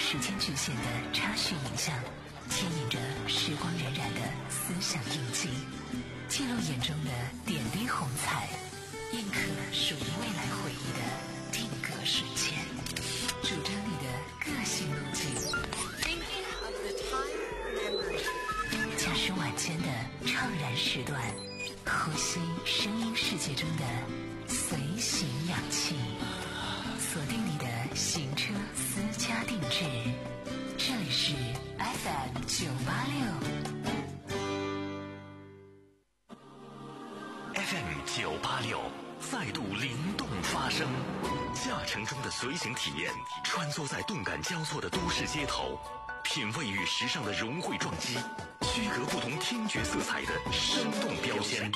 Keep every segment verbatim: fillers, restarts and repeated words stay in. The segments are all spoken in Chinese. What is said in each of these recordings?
时间局限的插叙影像，牵引着时光荏苒的思想印记，记录眼中的点滴红彩，印刻属于未来回忆的定格瞬间，主张你的个性路径，驾驶晚间的怅然时段，呼吸声音世界中的随行氧气，锁定你的行车私家定制，这里是 F M 九八六 F M 九八六再度灵动发声，驾乘中的随行体验，穿梭在动感交错的都市街头，品味与时尚的融汇撞击，区隔不同听觉色彩的生动标签。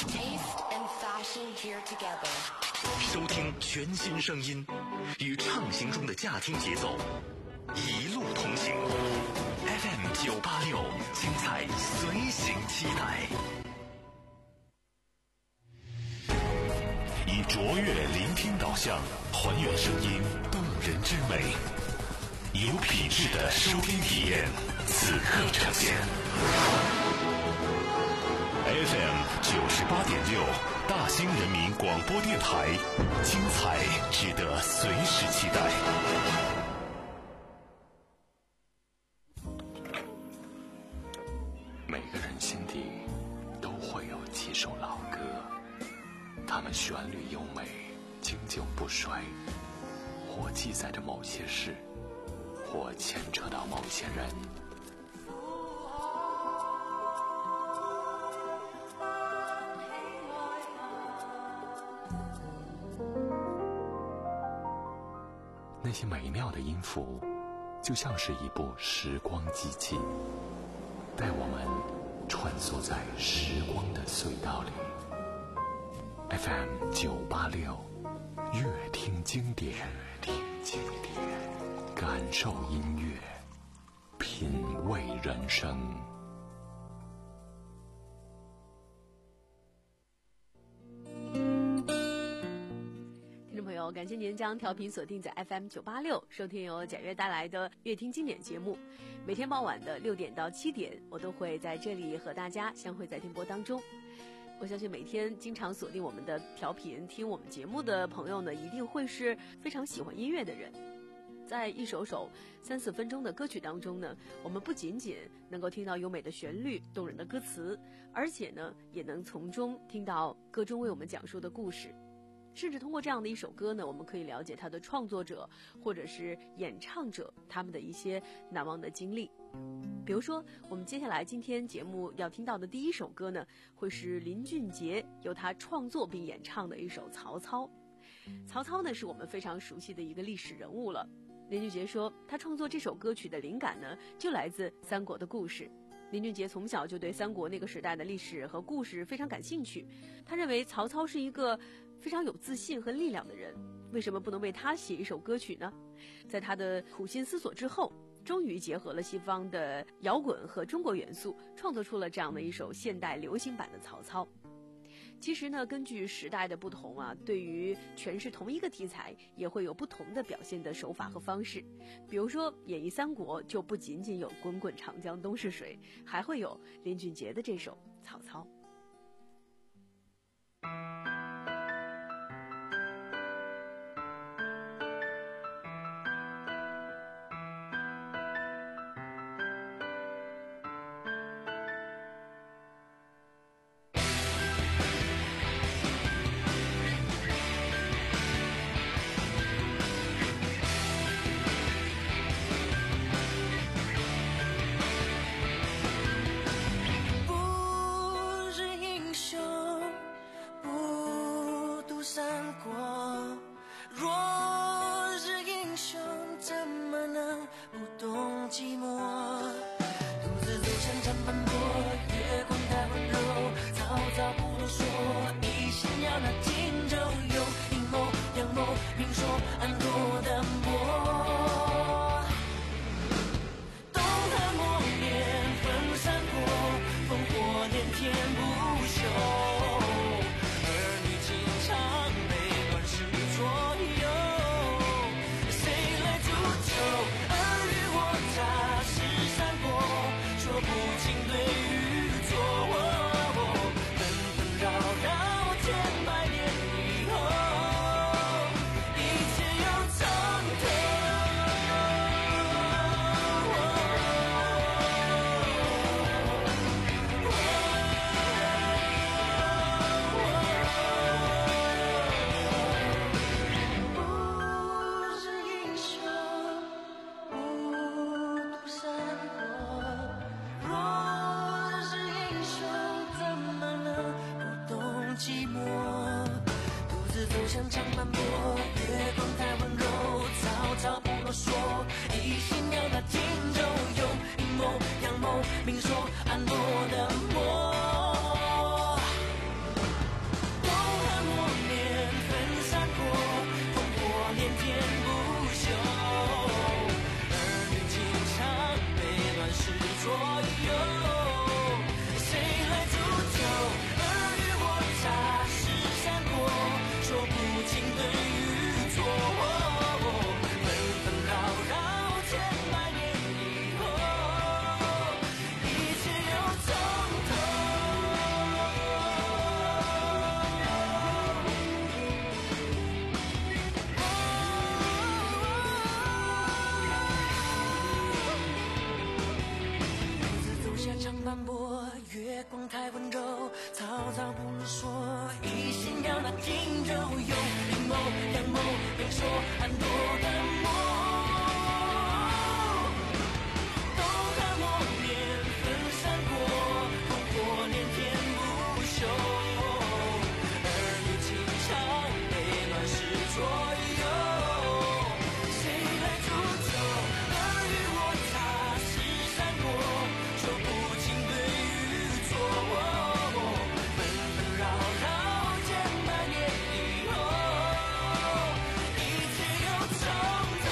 收听全新声音，与畅行中的驾听节奏，一路同行。F M 九八六，精彩随行期待。以卓越聆听导向，还原声音动人之美，有品质的收听体验，此刻呈现。F M 九十八点六，大兴人民广播电台，精彩值得随时期待。每个人心底都会有几首老歌，它们旋律优美，经久不衰，或记载着某些事，或牵扯到某些人。那些美妙的音符，就像是一部时光机器，带我们穿梭在时光的隧道里。F M 九八六，乐听经典，乐听经典，感受音乐，品味人生。 感谢您将调频锁定在 F M 九八六，收听由简约带来的乐听经典节目。每天傍晚的六点到七点，我都会在这里和大家相会在电波当中。我相信每天经常锁定我们的调频听我们节目的朋友呢，一定会是非常喜欢音乐的人。在一首首三四分钟的歌曲当中呢，我们不仅仅能够听到优美的旋律、动人的歌词，而且呢，也能从中听到歌中为我们讲述的故事。甚至通过这样的一首歌呢，我们可以了解它的创作者或者是演唱者他们的一些难忘的经历。比如说，我们接下来今天节目要听到的第一首歌呢，会是林俊杰由他创作并演唱的一首《曹操》。曹操呢，是我们非常熟悉的一个历史人物了。林俊杰说，他创作这首歌曲的灵感呢，就来自三国的故事。林俊杰从小就对三国那个时代的历史和故事非常感兴趣，他认为曹操是一个非常有自信和力量的人，为什么不能为他写一首歌曲呢？在他的苦心思索之后，终于结合了西方的摇滚和中国元素，创作出了这样的一首现代流行版的曹操。其实呢，根据时代的不同啊，对于诠释同一个题材也会有不同的表现的手法和方式。比如说演绎三国就不仅仅有滚滚长江东逝水，还会有林俊杰的这首曹操。 不像长斑驳，月光太温柔，草草不啰嗦，一心要那荆州有阴谋阳谋，明说暗夺的魔。风寒默念分散过，烽火连天不休，儿女情长被乱世左右。谁来铸就尔虞我诈是善果，说不清对与错，纷纷扰扰千百年以后，一切又从头。独自走下长斑驳，月光太温柔，草草不啰嗦，一心要那荆州有阴谋阳谋，明说暗夺的魔。东汉默念分散过，烽火连天不休，儿女情长被乱世左右。谁来铸就尔虞我诈是善果，说不清对与错，纷纷扰扰千百年以后，一切又从头。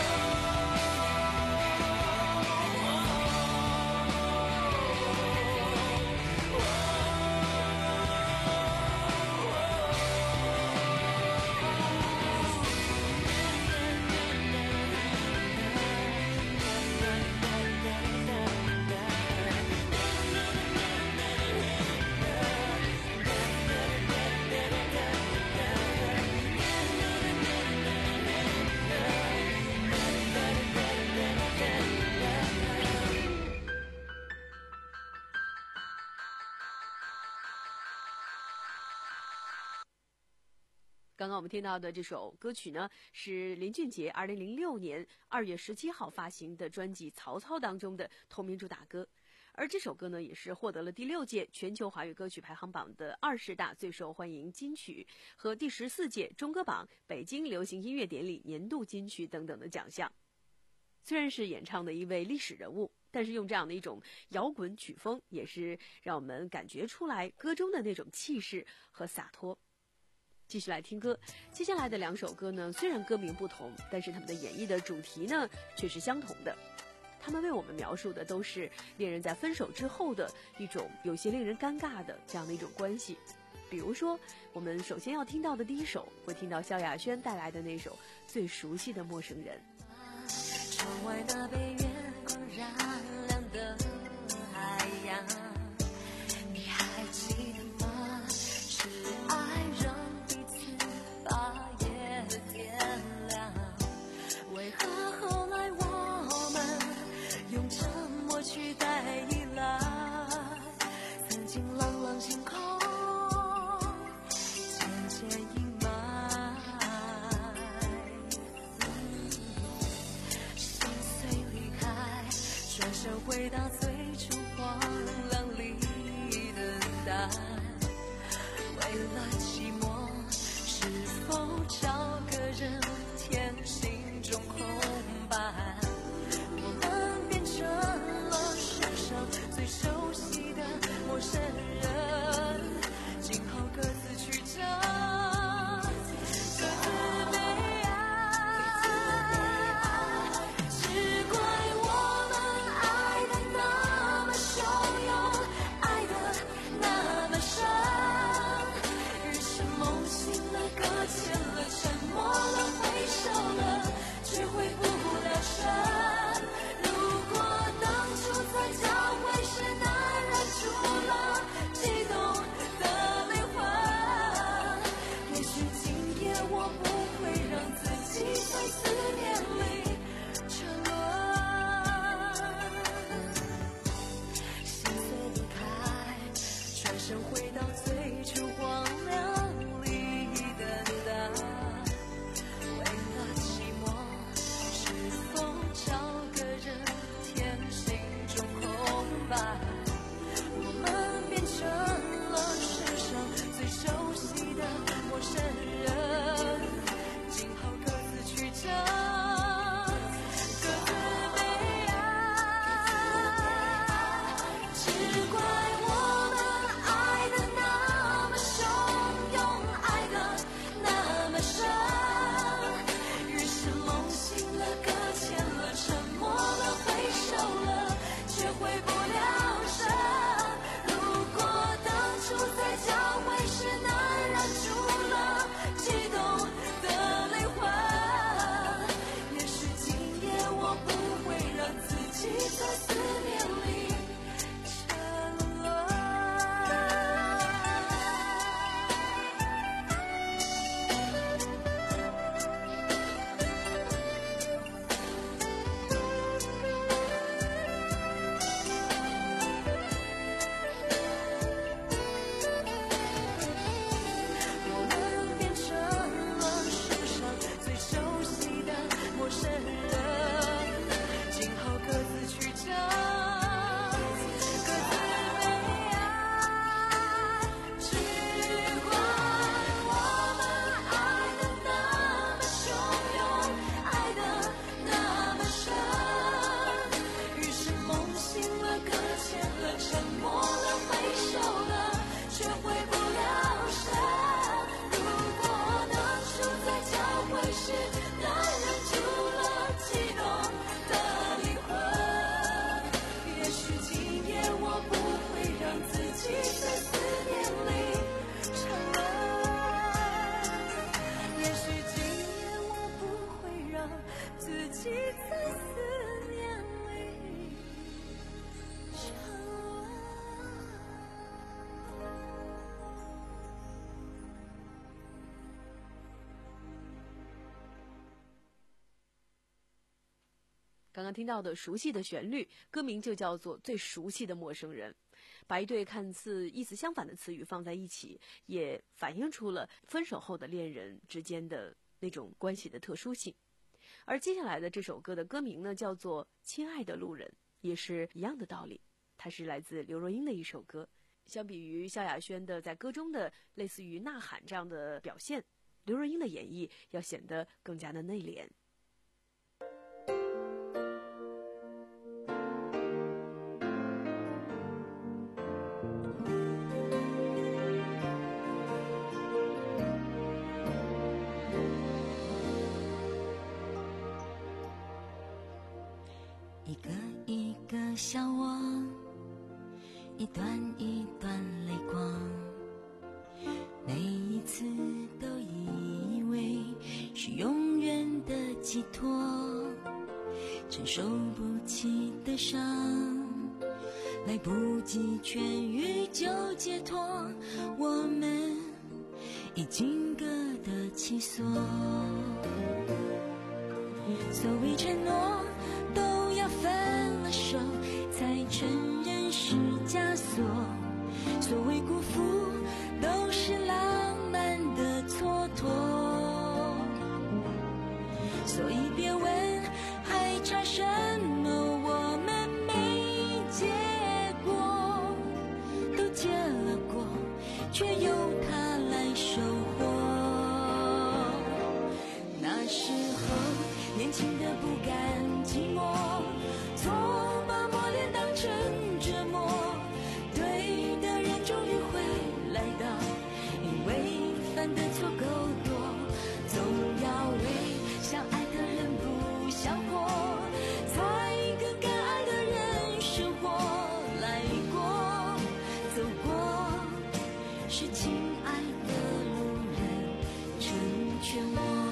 刚刚我们听到的这首歌曲呢，是林俊杰二零零六年二月十七号发行的专辑《曹操》当中的同名主打歌。而这首歌呢，也是获得了第六届全球华语歌曲排行榜的二十大最受欢迎金曲和第十四届中歌榜北京流行音乐典礼年度金曲等等的奖项。虽然是演唱的一位历史人物，但是用这样的一种摇滚曲风，也是让我们感觉出来歌中的那种气势和洒脱。继续来听歌，接下来的两首歌呢，虽然歌名不同，但是他们的演绎的主题呢却是相同的。他们为我们描述的都是恋人在分手之后的一种有些令人尴尬的这样的一种关系。比如说，我们首先要听到的第一首，会听到萧亚轩带来的那首最熟悉的《陌生人》。 窗外那被月光染亮的海洋，你还记得吗？是爱让彼此把夜点亮，为何后来我们用沉默取代依赖？曾经朗朗星空渐渐阴霾，心碎离开，转身回到最初荒凉里等待。为了寂寞，是否找个人填心中空白？我们变成了世上最熟悉的陌生人，今后各自去找各自悲哀。只怪我们爱太刚刚听到的熟悉的旋律，歌名就叫做《最熟悉的陌生人》。把一对看似意思相反的词语放在一起，也反映出了分手后的恋人之间的那种关系的特殊性。而接下来的这首歌的歌名呢，叫做《亲爱的路人》，也是一样的道理。它是来自刘若英的一首歌。相比于萧亚轩的在歌中的类似于呐喊这样的表现，刘若英的演绎要显得更加的内敛。 一个一个笑我，一段一段泪光，每一次都以为是永远的寄托，承受不起的伤，来不及痊愈就解脱，我们已经各得其所。所谓承诺都要分了手才承认是枷锁，所谓辜负都是浪漫的蹉跎，所以别问还差什么，我们没结果，都结了果，却由他来收获。那时候年轻的不甘寂寞，错把磨练当成折磨，对的人终于会来到，因为犯的错够多，总要为相爱的人不想活，才跟该爱的人生活来过，走过是亲爱的路人成全我。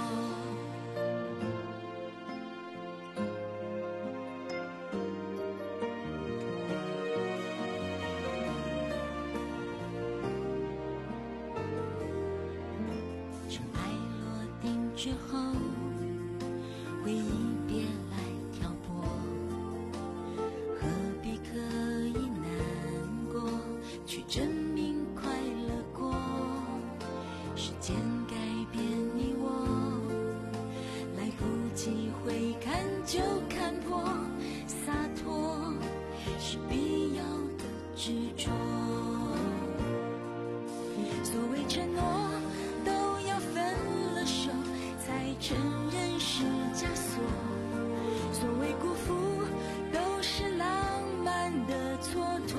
之后回忆别来挑拨，何必刻意难过，去证明快乐过，时间改变你我，来不及回看就看破，洒脱是必要的执着，所谓承诺承认是枷锁，所谓辜负都是浪漫的蹉跎，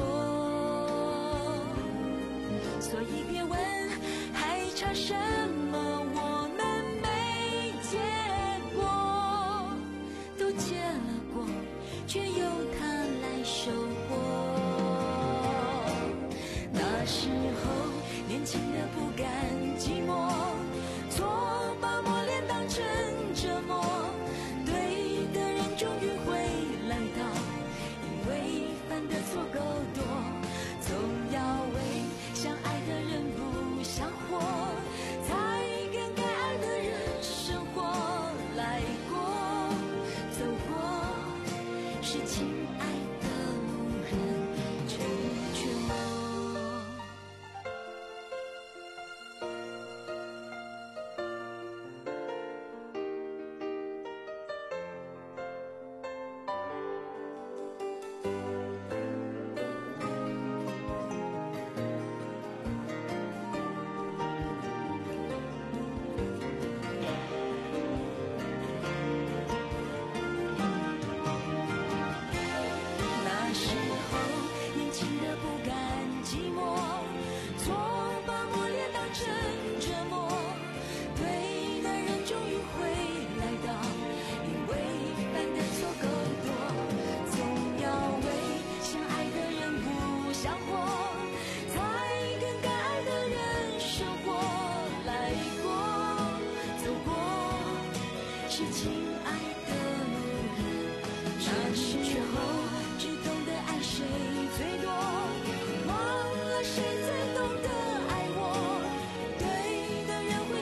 所以别问还差什么，我们没结果，都结了果，却由他来收获。那时候年轻的不甘寂寞，错把磨练当成折磨，对的人终于会来到，因为犯的错够多，总要为相爱的人不想活，才跟该爱的人生活来过，走过是亲爱的路人成全我。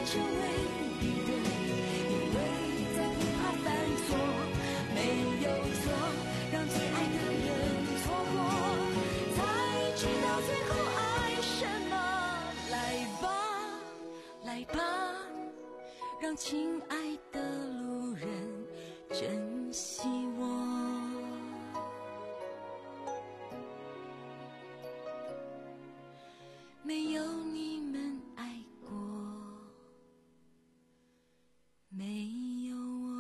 有惜我。没有你们爱过，没有我。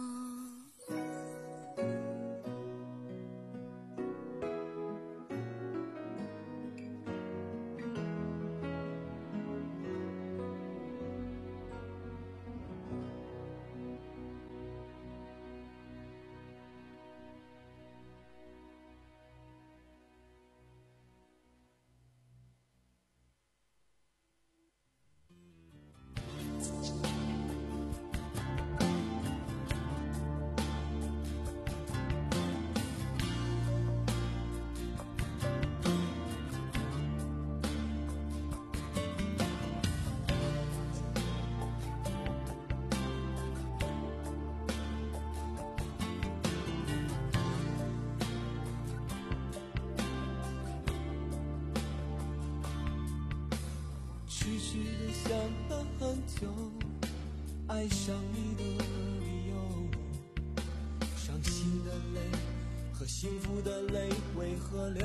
痴痴的想了很久，爱上你的理由，伤心的泪和幸福的泪为何流？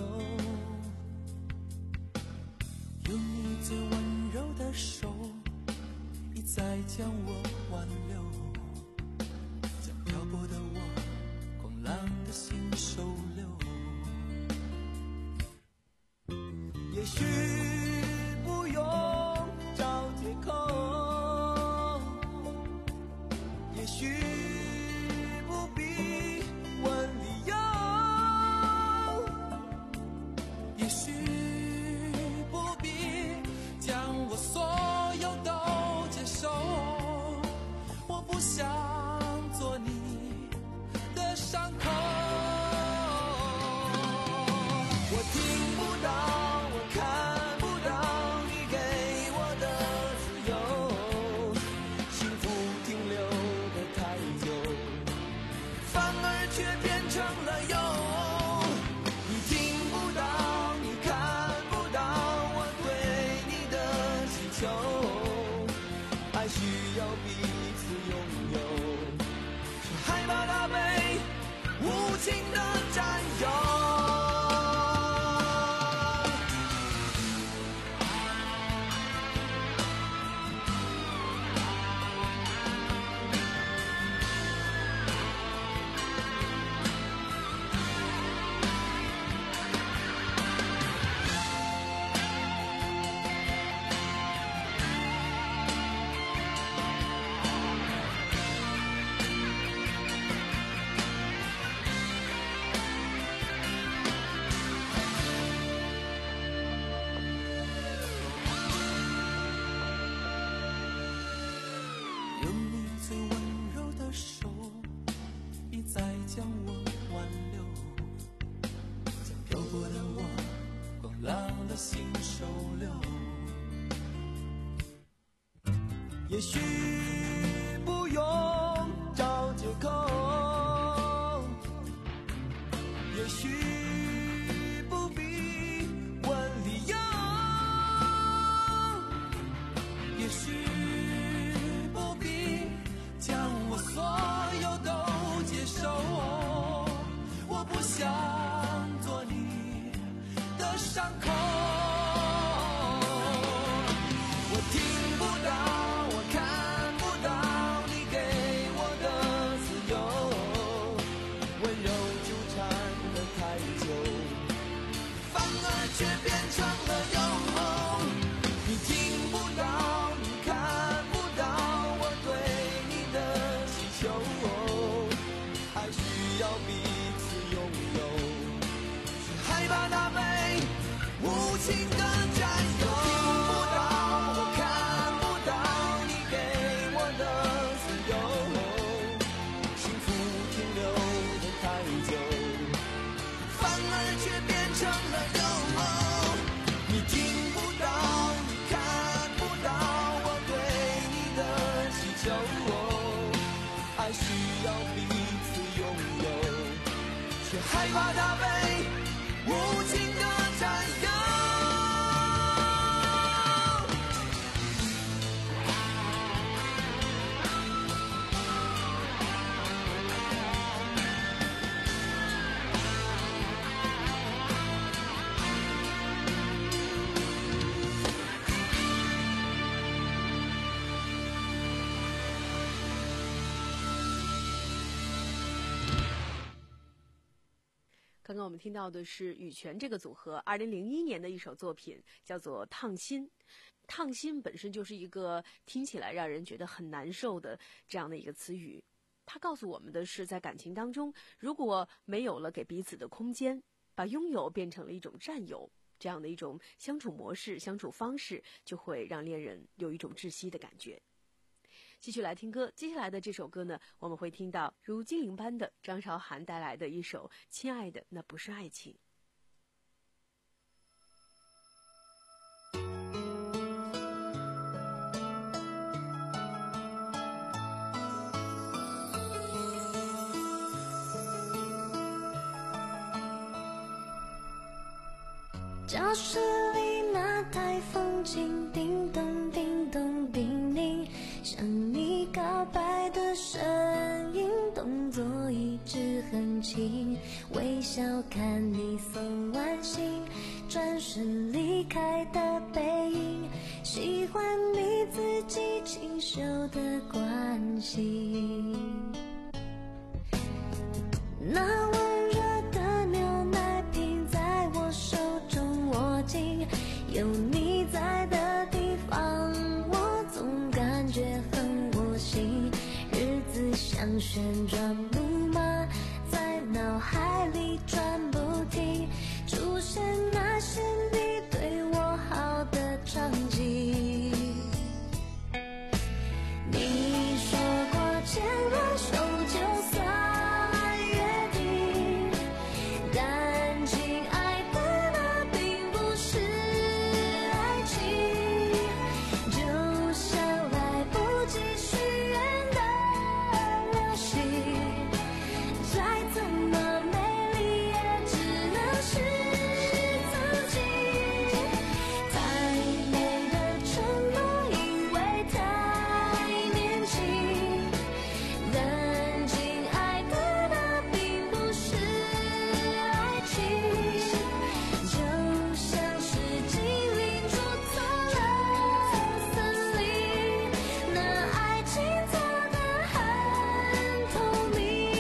有你最温柔的手，一再将我挽留，将漂泊的我，狂浪的心收留。也许不用找借口，也许不必问理由，也许不必将我所有都接受。我不想做你的伤口，我听不到，看不到你给我的自由，幸福停留的太久，反而却变成了忧。你听不到，你看不到我对你的祈求，爱需要彼此拥有，却害怕它被无情的占有。有你最温柔的手，一再将我挽留，将漂泊的我，狂浪的心收留。也许不用找借口，也许不必问理由，也许不必将我所有都接受。我不想做你的伤口，我听不到，我看不到你给我的自由，温柔纠缠了太久，反而却变成了忧。你听不到，你看不到我对你的祈求，爱需要彼此拥有，却害怕它被无情的占有。听不到，我看不到你给我的自由，幸福停留的太久，反而却变成了忧。你听不到，你看不到我对你的祈求，爱需要彼此拥有，却害怕它被无情的占有。 刚刚我们听到的是羽泉这个组合二零零一年的一首作品，叫做《烫心》。烫心本身就是一个听起来让人觉得很难受的这样的一个词语，它告诉我们的是，在感情当中，如果没有了给彼此的空间，把拥有变成了一种占有，这样的一种相处模式、相处方式，就会让恋人有一种窒息的感觉。继续来听歌，接下来的这首歌呢，我们会听到如精灵般的张韶涵带来的一首《亲爱的，那不是爱情》。 教室里那台风琴，叮咚叮咚叮咛，向你告白的声音，动作一直很轻，微笑看你送完信，转身离开的背影，喜欢你自己清秀的关心。那温热的牛奶瓶在我手中握紧，有你在的地方，我总感觉很窝心。日子像旋转木马，在脑海里转不停，出现那些你对我好的场景。你说过牵了手就算约定，但亲爱的，那并不是爱情，就像来不及许愿的流星，再怎么美丽也只能是自己。太美的承诺，因为太年轻，但亲爱的，那并不是爱情，就像是精灵住错了森林，那爱情做得很透明。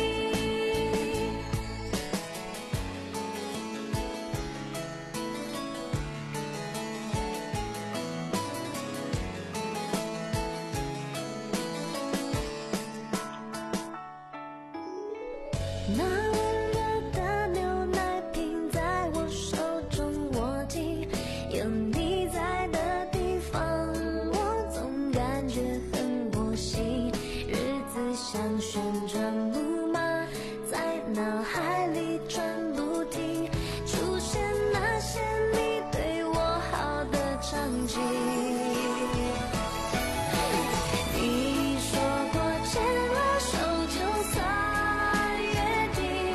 那温热的牛奶瓶在我手中握紧，有你在的地方，我总感觉很窝心。日子像旋转木马，在脑海里转不停，出现那些你对我好的场景。你说过牵了手就算约定，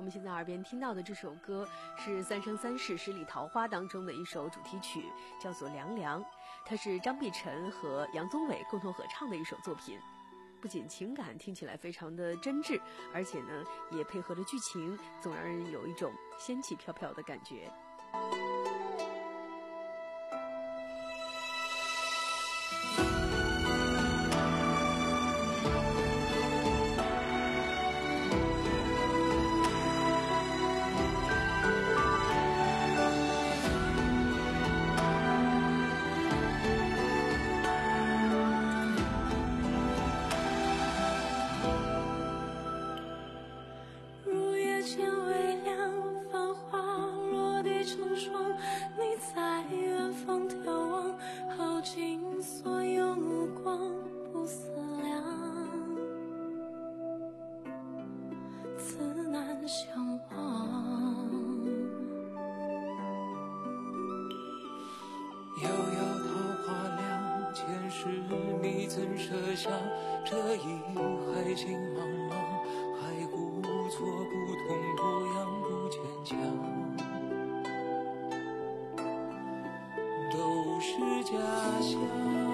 我们现在耳边听到的这首歌是《三生三世十里桃花》当中的一首主题曲，叫做《凉凉》，它是张碧晨和杨宗纬共同合唱的一首作品。不仅情感听起来非常的真挚，而且呢也配合了剧情，总让人有一种仙气飘飘的感觉。 这一海情茫茫，还故作不痛不痒不坚强，都是假象。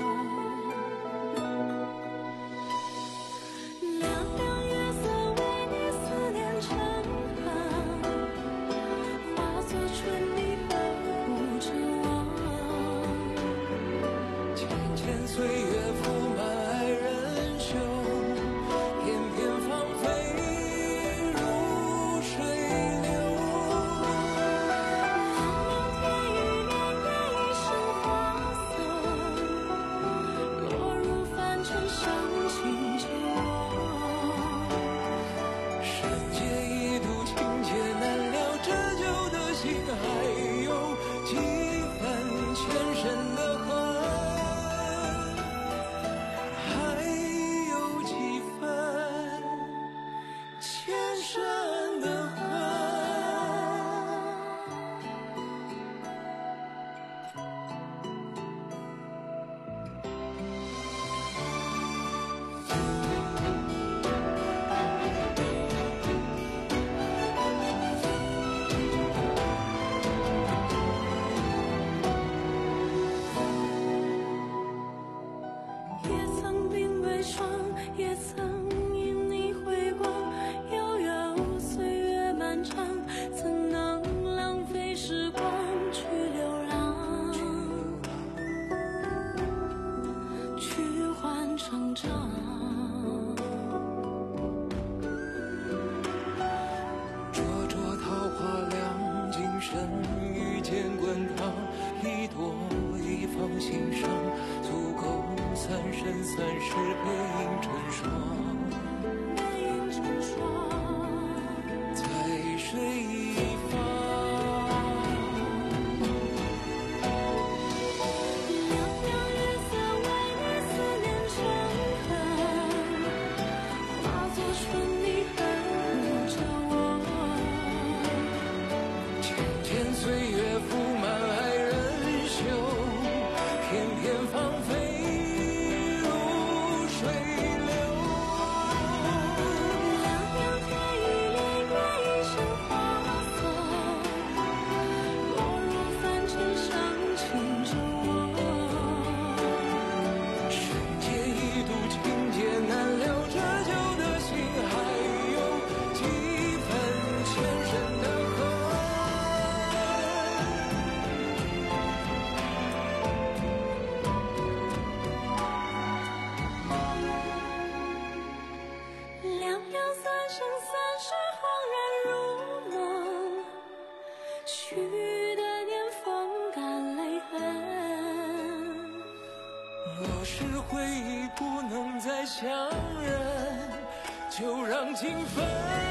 若是回忆不能再相认，就让情分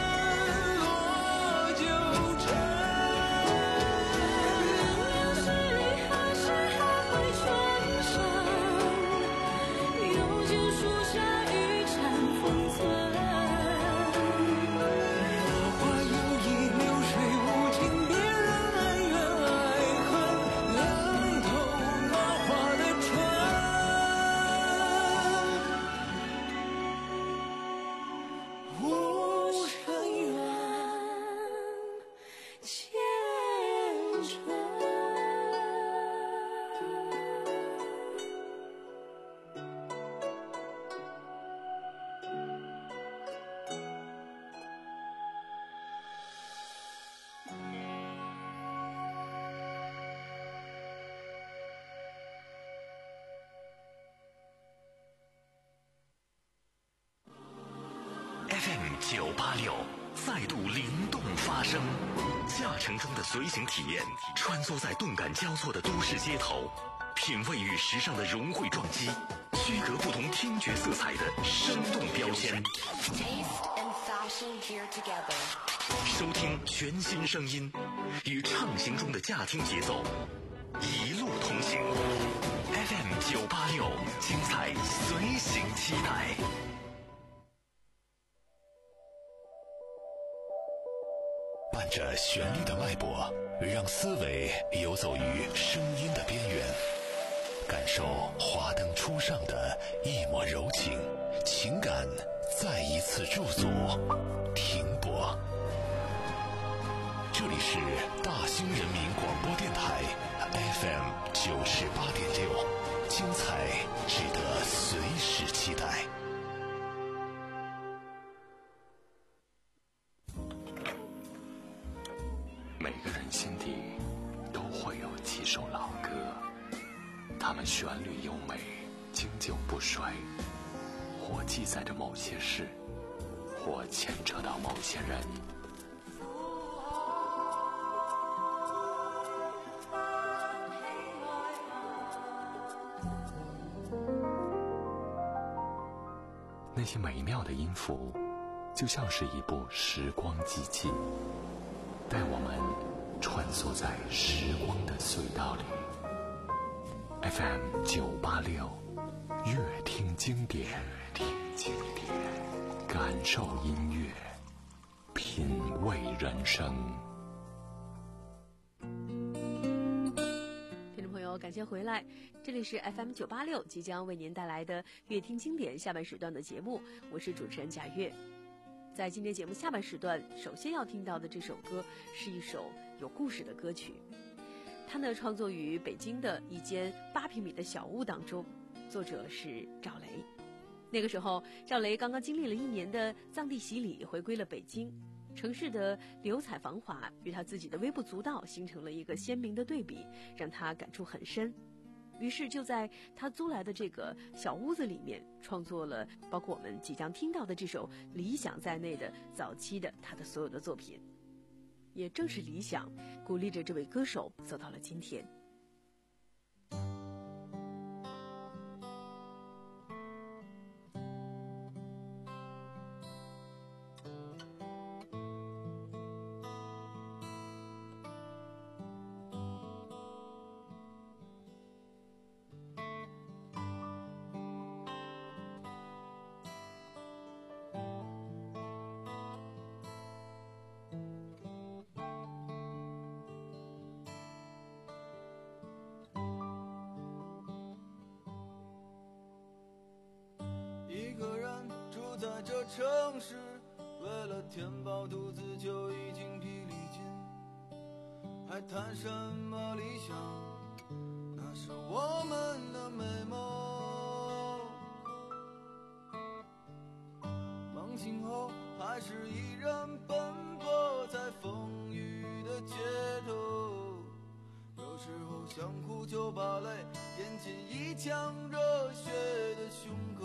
落九成。 有时你还是还会重生，有就树下一盏封存。 落花有意，流水无情，别人恩怨爱恨，冷透那花的春。无声九八六再度灵动发声，驾乘中的随行体验，穿梭在动感交错的都市街头，品味与时尚的融汇撞击，区隔不同听觉色彩的生动标签。收听全新声音，与畅行中的驾听节奏，一路同行。F M 九八六，精彩随行期待。伴着旋律的脉搏，让思维游走于声音的边缘，感受华灯初上的一抹柔情，情感再一次驻足停泊。这里是大兴人民广播电台 F M 九十八点六，精彩值得随时期待。每个人心底都会有几首老歌，它们旋律优美，经久不衰，或记载着某些事，或牵扯到某些人。那些美妙的音符，就像是一部时光机器，带我们穿梭在时光的隧道里。F M 九八六，乐听经典，乐听经典，感受音乐，品味人生。 听众朋友，感谢回来，这里是 F M 九八六，即将为您带来的乐听经典下半时段的节目，我是主持人贾月。在今天节目下半时段，首先要听到的这首歌是一首有故事的歌曲，它呢创作于北京的一间八平米的小屋当中，作者是赵雷。那个时候，赵雷刚刚经历了一年的藏地洗礼，回归了北京。城市的流彩繁华与他自己的微不足道形成了一个鲜明的对比，让他感触很深。于是就在他租来的这个小屋子里面，创作了包括我们即将听到的这首《理想》在内的早期的他的所有的作品。也正是理想，鼓励着这位歌手走到了今天。 在这城市，为了填饱肚子就已经疲力尽，还谈什么理想？那是我们的美梦。梦醒后还是依然奔波在风雨的街头，有时候想哭就把泪咽进一腔热血的胸口。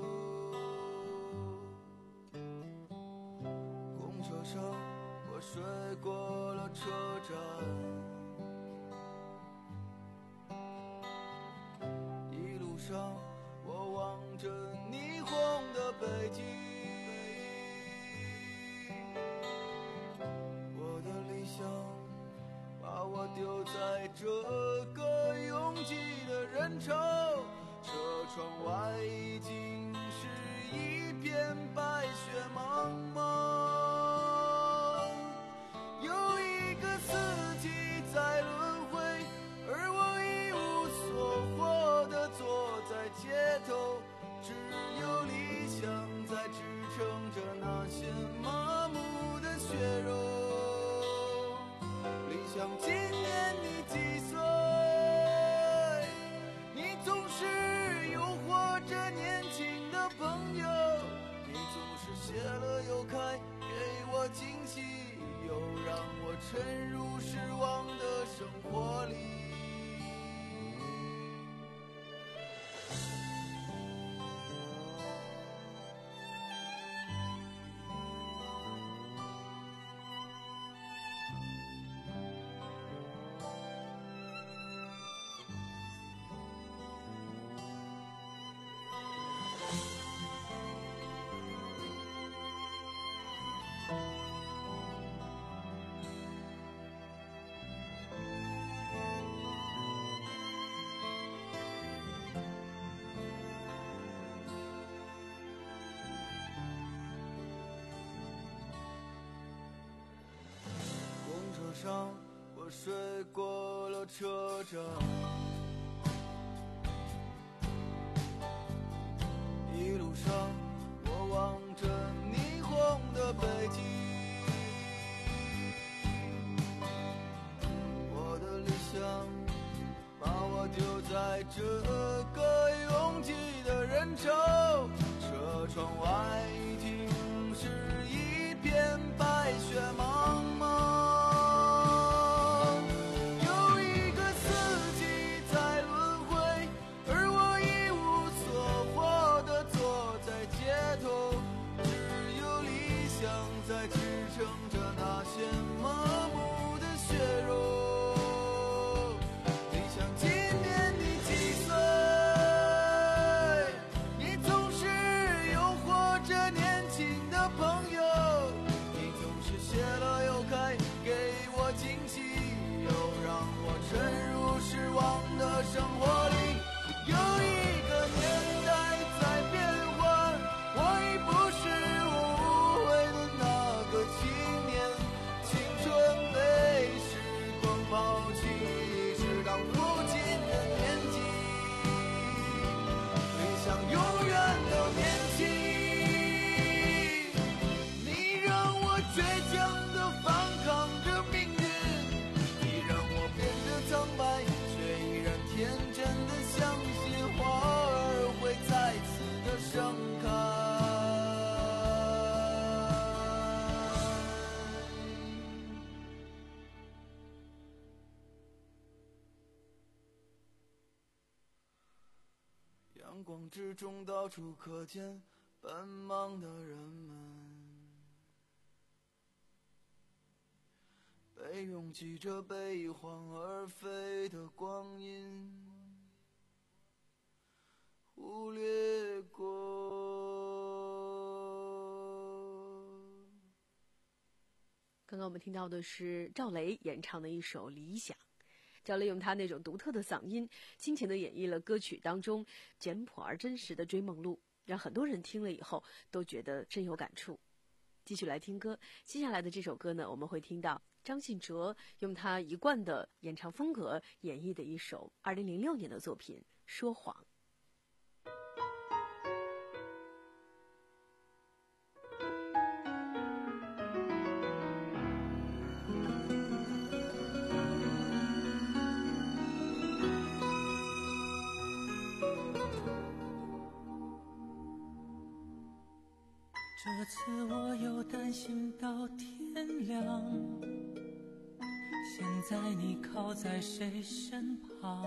车上我睡过了车站，一路上我望着霓虹的北京，我的理想把我丢在这个拥挤的人潮，车窗外已经是一片白雪茫茫。在轮回，而我一无所获地坐在街头，只有理想在支撑着那些麻木的血肉。理想今年你几岁？ 上我睡过了车站，一路上我望着霓虹的北京，我的理想把我丢在这个拥挤的人潮，车窗外一听是一片白雪茫茫，有一个四季在轮回，而我一无所获地坐在街头，只有理想在支撑着那些麻木的血肉。生活里有一个年代在变换，我已不是我误会的那个青年，青春被时光抛弃，直到如今的年纪，理想永远都年轻。你让我倔强地反抗着命运，你让我变得苍白，天真的相信花儿会再次的盛开。阳光之中到处可见奔忙的人们，被拥挤着被晃而飞的光阴忽略过。 刚刚我们听到的是赵雷演唱的一首《理想》。赵雷用他那种独特的嗓音，倾情地演绎了歌曲当中简朴而真实的追梦路，让很多人听了以后都觉得深有感触。继续来听歌，接下来的这首歌呢，我们会听到张信哲用他一贯的演唱风格演绎的一首二零零六年的作品《说谎》。 这次我又担心到天亮，现在你靠在谁身旁？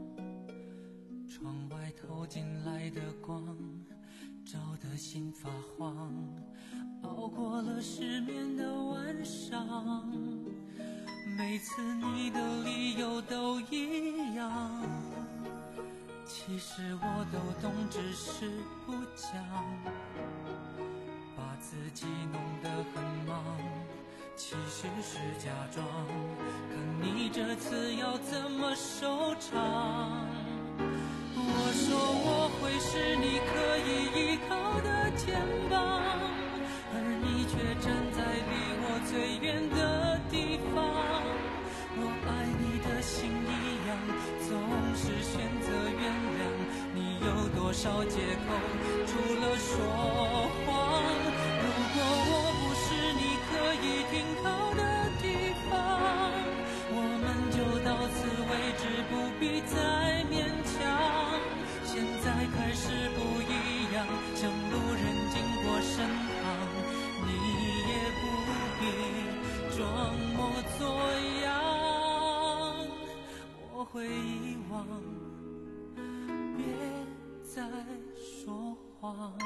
窗外透进来的光，照得心发慌，熬过了失眠的晚上。每次你的理由都一样，其实我都懂，只是不讲，把自己弄得很忙，其实是假装。看你这次要怎么收场。我说我会是你可以依靠的肩膀，而你却站在离我最远的地方。我爱你的心一样，总是选择原谅。你有多少借口，除了说谎？如果我不是你可以停靠的地方，我们就到此为止，不必再勉强。现在开始不一样，像路人经过身旁，你也不必装模作样。我会遗忘，别再说谎。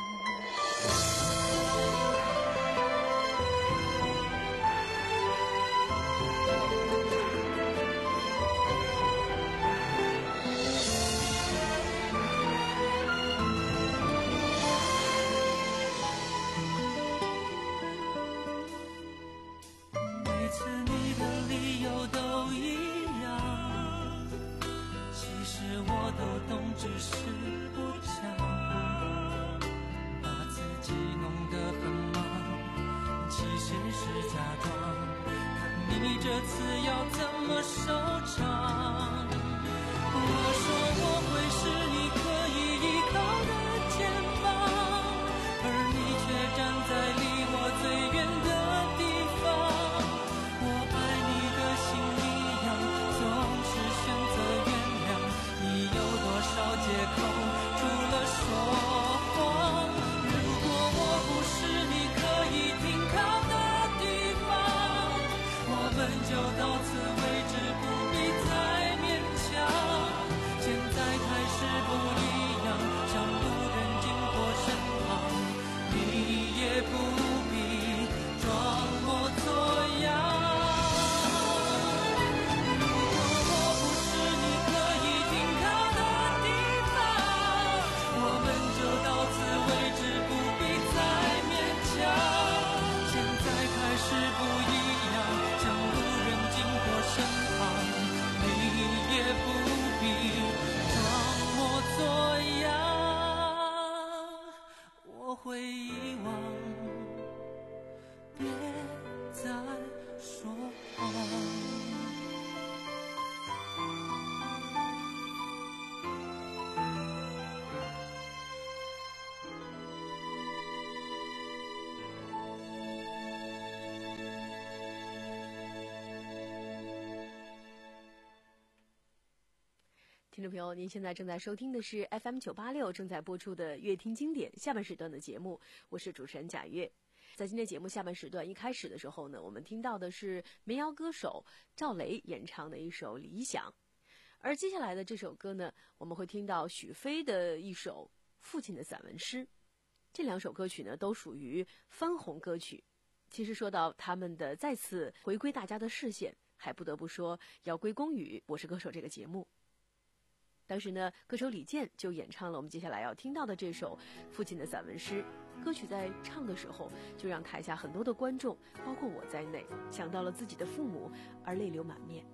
每次你的理由都一样，其实我都懂，只是不讲，把自己弄得很忙，其实是假装。看你这次要怎么收场？我说我会是你可以依靠的肩膀，而你却站在离我最远的地方。我爱你的心一样，总是选择原谅。你有多少借口，除了说谎？如果我不是你可以停靠的地方，我们就到此为止，不必再勉强。现在开始不一样，像路人经过身旁，你也不必装模作样。如果我不是你可以停靠的地方，我们就到此为止，不必再勉强。现在开始不一样，像路人经过身旁，你也不必装模作样。我会遗忘，别再说谎。 听众朋友，您现在正在收听的是 F M 九八六正在播出的乐听经典下半时段的节目，我是主持人贾月。在今天节目下半时段一开始的时候呢，我们听到的是民谣歌手赵雷演唱的一首《理想》，而接下来的这首歌呢，我们会听到许飞的一首《父亲的散文诗》。这两首歌曲呢，都属于翻红歌曲。其实说到他们的再次回归大家的视线，还不得不说要归功于《我是歌手》这个节目。当时呢，歌手李健就演唱了我们接下来要听到的这首《父亲的散文诗》。歌曲在唱的时候，就让台下很多的观众，包括我在内，想到了自己的父母，而泪流满面。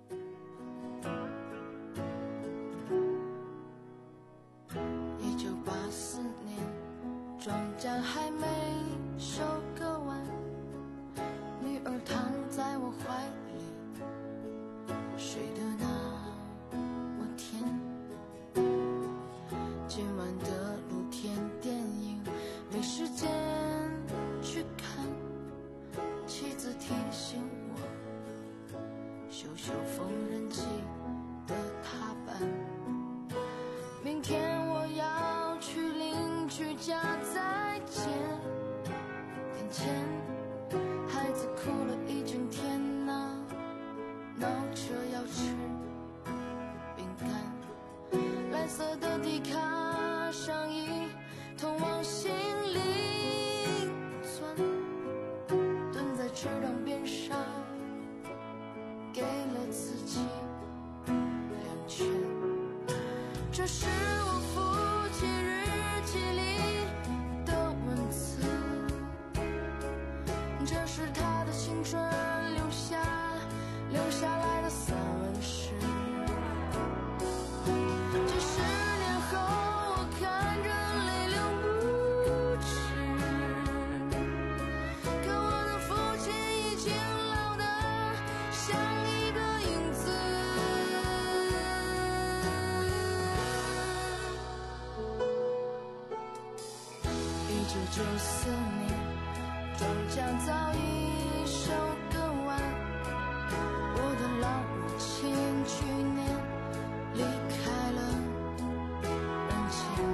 一九八四年，庄稼还没收割完，女儿躺在我怀里，睡得那么甜。今晚的露天电影没时间去看，妻子提醒我修修缝纫机的踏板。明天我要去邻居家再见，眼前孩子哭了一整天呐，闹着要吃饼干，蓝色的迪卡上衣通往心里钻，蹲在池塘边上给了自己两拳。这是我父亲日记里的文字，这是他的青春留下留下来的散文诗。几十年后我看着泪流不止，可我的父亲已经老得像一个影子。一九九四年，庄稼早已收割完，我的老母亲去年离开了人间。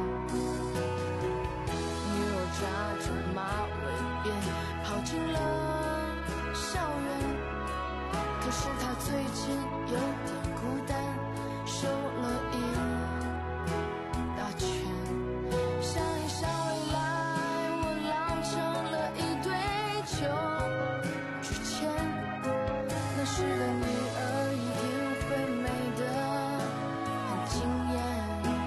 女儿扎着马尾辫跑进了校园，可是她最近有点孤单，瘦了一大圈。想一想未来，我老成了一堆旧纸钱，那时的女儿一定会美得很惊艳。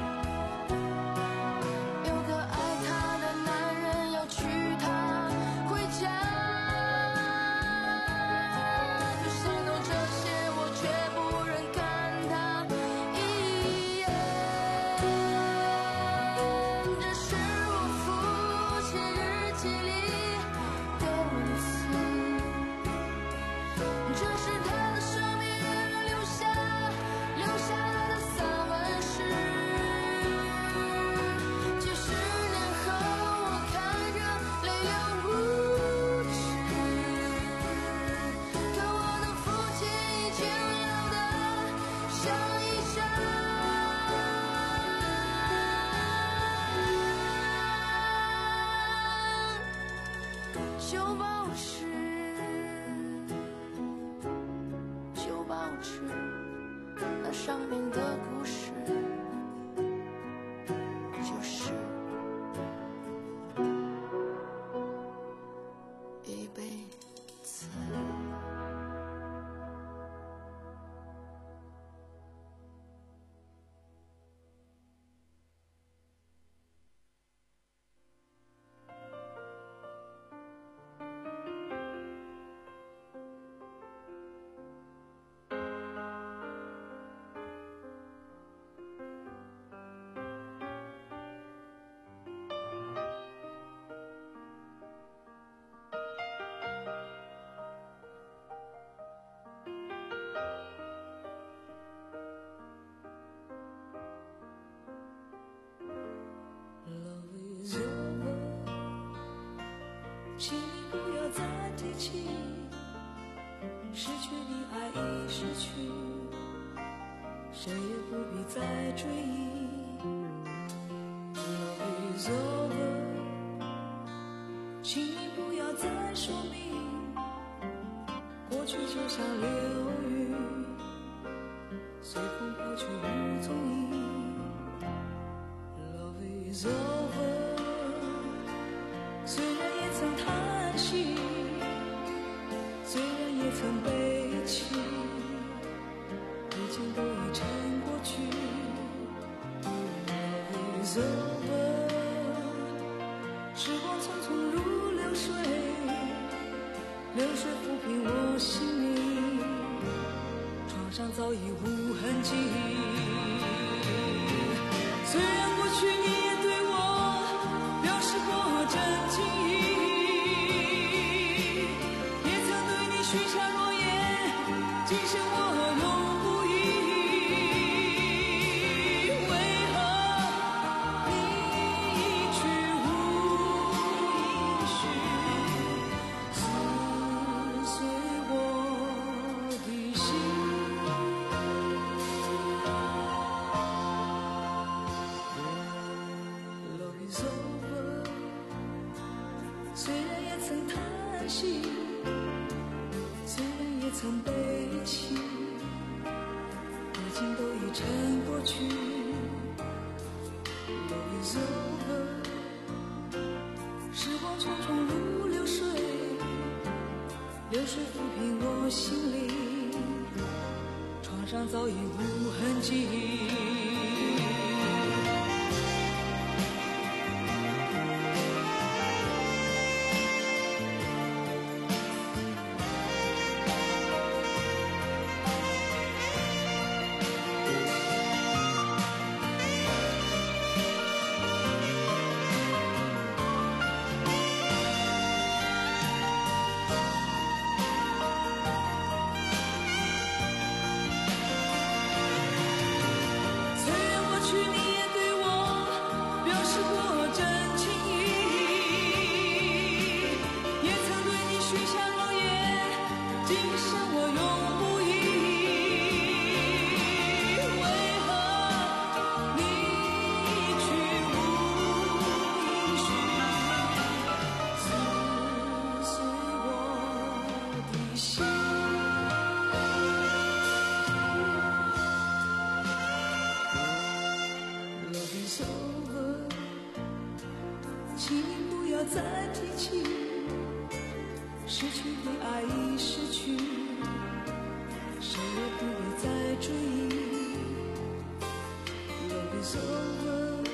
有个爱她的男人要娶她回家，可是呢这些我却不忍就保持，就保持那上面的故事，就是一辈子。 请你不要再提起，失去的爱已失去，谁也不必再追忆。Love is over， 请你不要再说明，过去就像流云，随风飘去无踪影。Love is over，虽然也曾叹息，虽然也曾悲泣，已经都已成过去。Love is over， 时光匆匆如流水，流水抚平我心灵，床上早已无痕迹。虽然过去你也对我表示过真情意，也曾对你许下诺言，今生我永不移。为何你一去无音讯，撕碎我的心。Love is over，虽然也曾叹息，虽然也曾悲泣，已经都已成过去。Love is over， 时光匆匆如流水，流水抚平我心灵，床上早已无痕迹。请你不要再提起，失去的爱已失去，谁也不必再追忆。Love is over，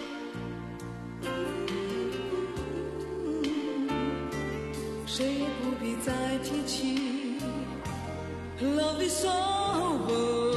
谁也不必再提起。Love is over。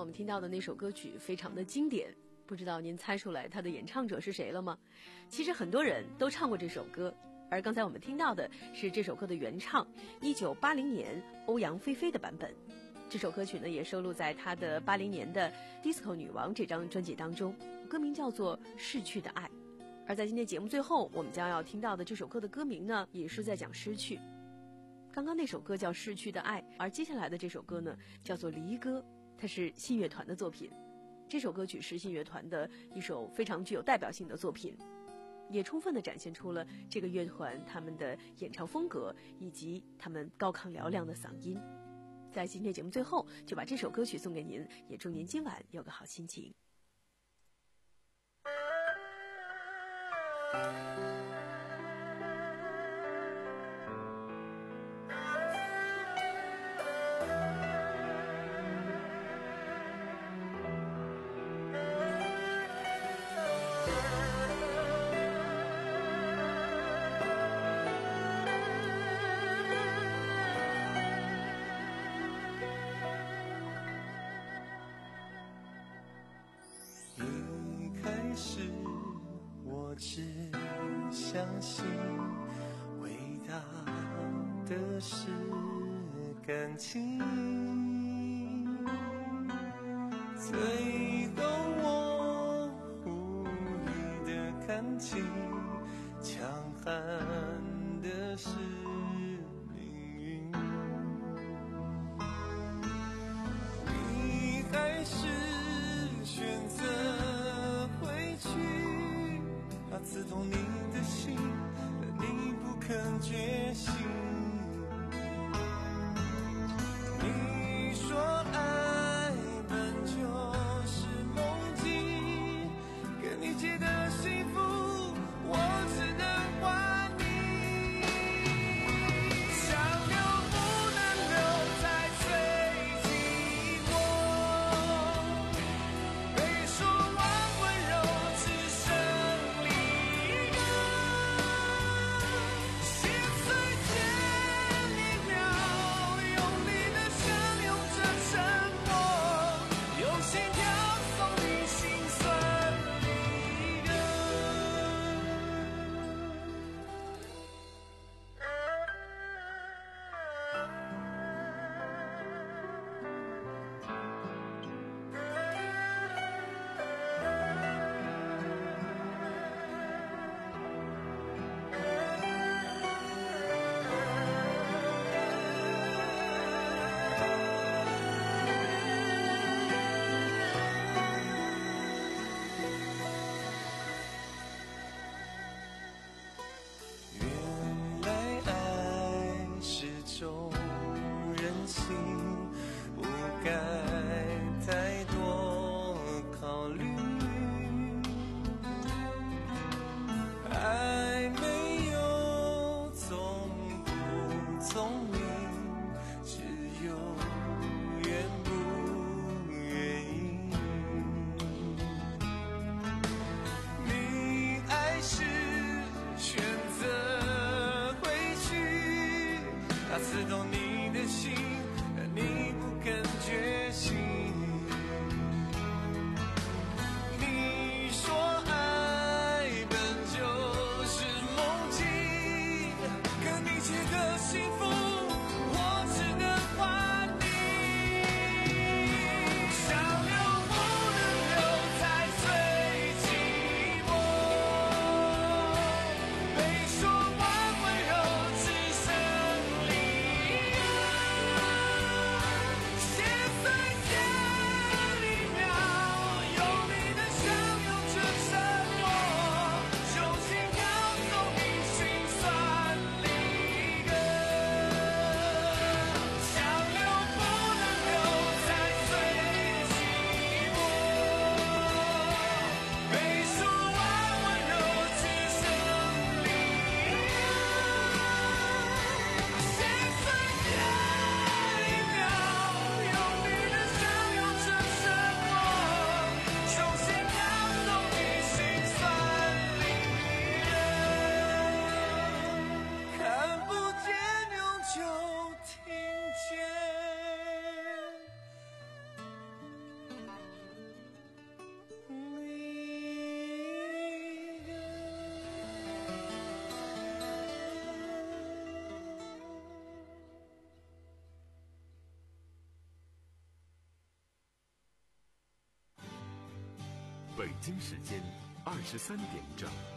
们听到的那首歌曲非常的经典，不知道您猜出来它的演唱者是谁了吗？其实很多人都唱过这首歌，而刚才我们听到的是这首歌的原唱，一九八零年欧阳菲菲的版本。这首歌曲呢也收录在她的八零年的《Disco 女王》这张专辑当中，歌名叫做《逝去的爱》。而在今天节目最后，我们将要听到的这首歌的歌名呢，也是在讲失去。刚刚那首歌叫《逝去的爱》，而接下来的这首歌呢叫做《离歌》，它是信乐团的作品。这首歌曲是信乐团的一首非常具有代表性的作品，也充分地展现出了这个乐团他们的演唱风格以及他们高亢嘹亮的嗓音。在今天节目最后，就把这首歌曲送给您，也祝您今晚有个好心情。 只相信伟大的是感情，最后我无意的看清，强悍的是命运。你还是选择回去，它刺痛你的心，你不肯觉醒。你说爱本就是梦境，跟你借的幸福，我只能还你。想留不能留，才最寂寞。被说完温柔，只剩离歌。心碎前一秒，用力的相拥着沉默，用心跳送你心酸离歌。原来爱是种任性，不该太多考虑。爱没有聪不聪明，只有愿不愿意。你还是选择回去，它刺痛你的心，你不肯觉醒。你说爱本就是梦境，跟你借的幸福，我只能还你。想留不能留，才最寂寞。被说完温柔，只剩离歌。 北京时间二十三点整。